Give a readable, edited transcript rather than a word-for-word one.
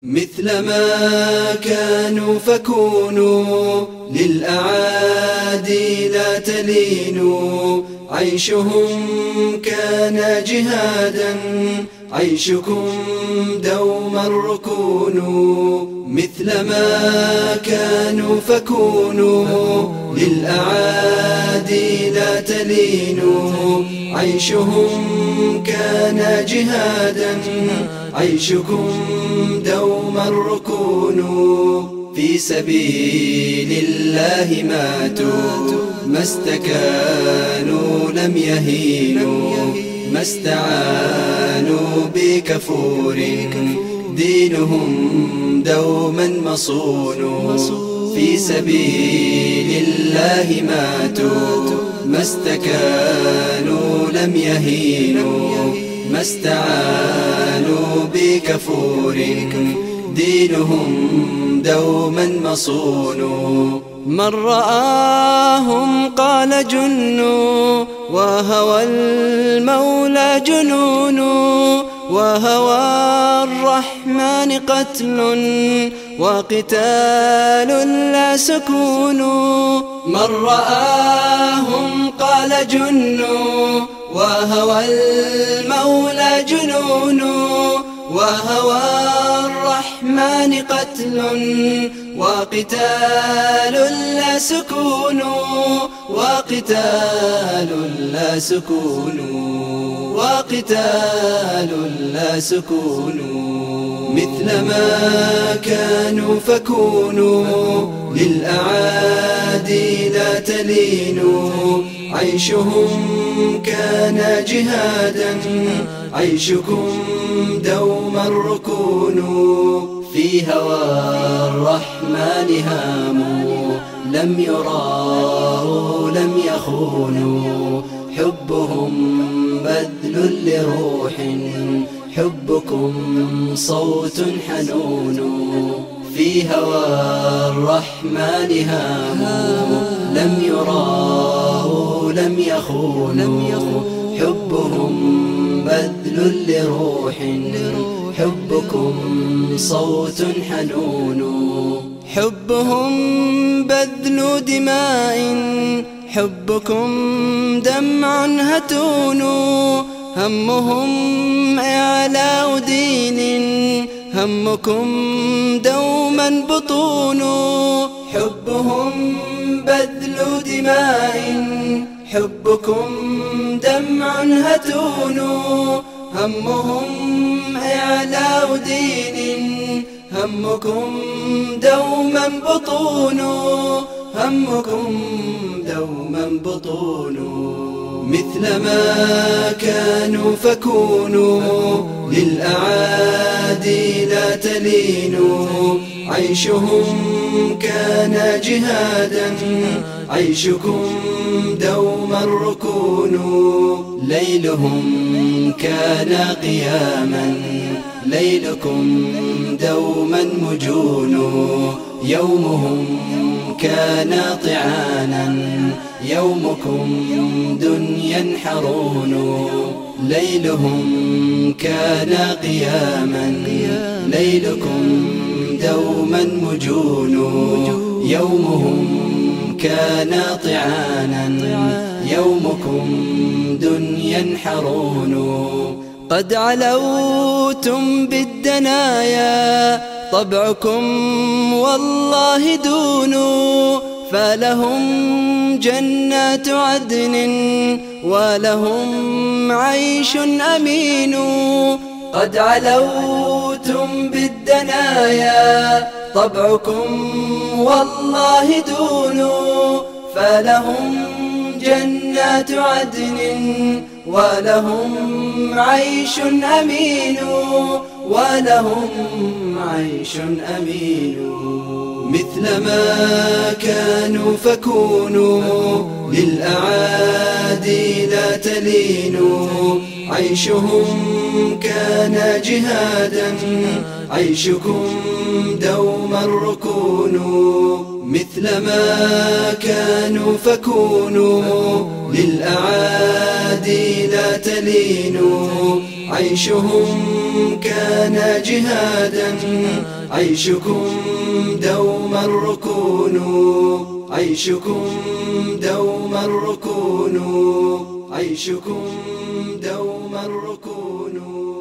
مثلما كانوا فكونوا للأعادي لا تلينوا. عيشهم كان جهادا، عيشكم دوما ركونوا. مثلما كانوا فكونوا للأعادي لا تلينوا. عيشهم كان جهادا، عيشكم دوما ركونوا. في سبيل الله ماتوا، ما استكانوا لم يهينوا، ما استعانوا بكفور، دينهم دوما مصون. في سبيل الله ماتوا، ما استكانوا لم يهينوا، ما استعانوا بكفور، دينهم دوما مصون. من رآهم قال جنوا، وهوى المولى جنون، وهوى الرحمن قتل، وقتال لا سكون. من رآهم قال جنوا، وهوى المولى جنون، وهوى الرحمن قتل، وقتال لا سكون، وقتال لا سكون، وقتال لا سكون. مثلما كانوا فكونوا للأعادي لا تلينوا. عيشهم كان جهادا، عيشكم دوما ركونوا. في هوى الرحمن هاموا، لم يراوا لم يخونوا. حبهم بذل لروح، حبكم صوت حنون. في هوى الرحمن هاموا، لم يراوا لم يخونوا. حبهم بذل لروح، حبكم صوت حنون. حبهم بذل دماء، حبكم دمع هتون. همهم إعلاء دين، همكم دوما بطون. حبهم بذل دماء، حبكم دمع هتون. همهم إعلاء دين، همكم دوما بطون، همكم دوما بطون. مثلما كانوا فكونوا للأعادي لا تلينوا. عيشهم كان جهادا، عيشكم دوما ركونوا. ليلهم كان قياما، ليلكم دوما مجون. يومهم كان طعانا، يومكم دنيا حرون. ليلهم كان قياما، ليلكم دوما مجون. يومهم كان طعانا، يومكم دنيا حرون. قد علوتم بالدنايا، طبعكم والله دون. فلهم جنات عدن، ولهم عيش أمين. قد علوتم بالدنايا، طبعكم والله دون. فلهم جنات عدن، ولهم عيش أمين، ولهم عيش أمين. مثلما كانوا فكونوا للأعادي لا تلينوا. عيشهم كان جهادا، عيشكم دوما ركونوا. مثلما كانوا فكونوا للأعادي لا تلينوا. عيشهم كان جهادا، عيشكم دوما ركون، عيشكم دوما ركون، عيشكم دوما ركون.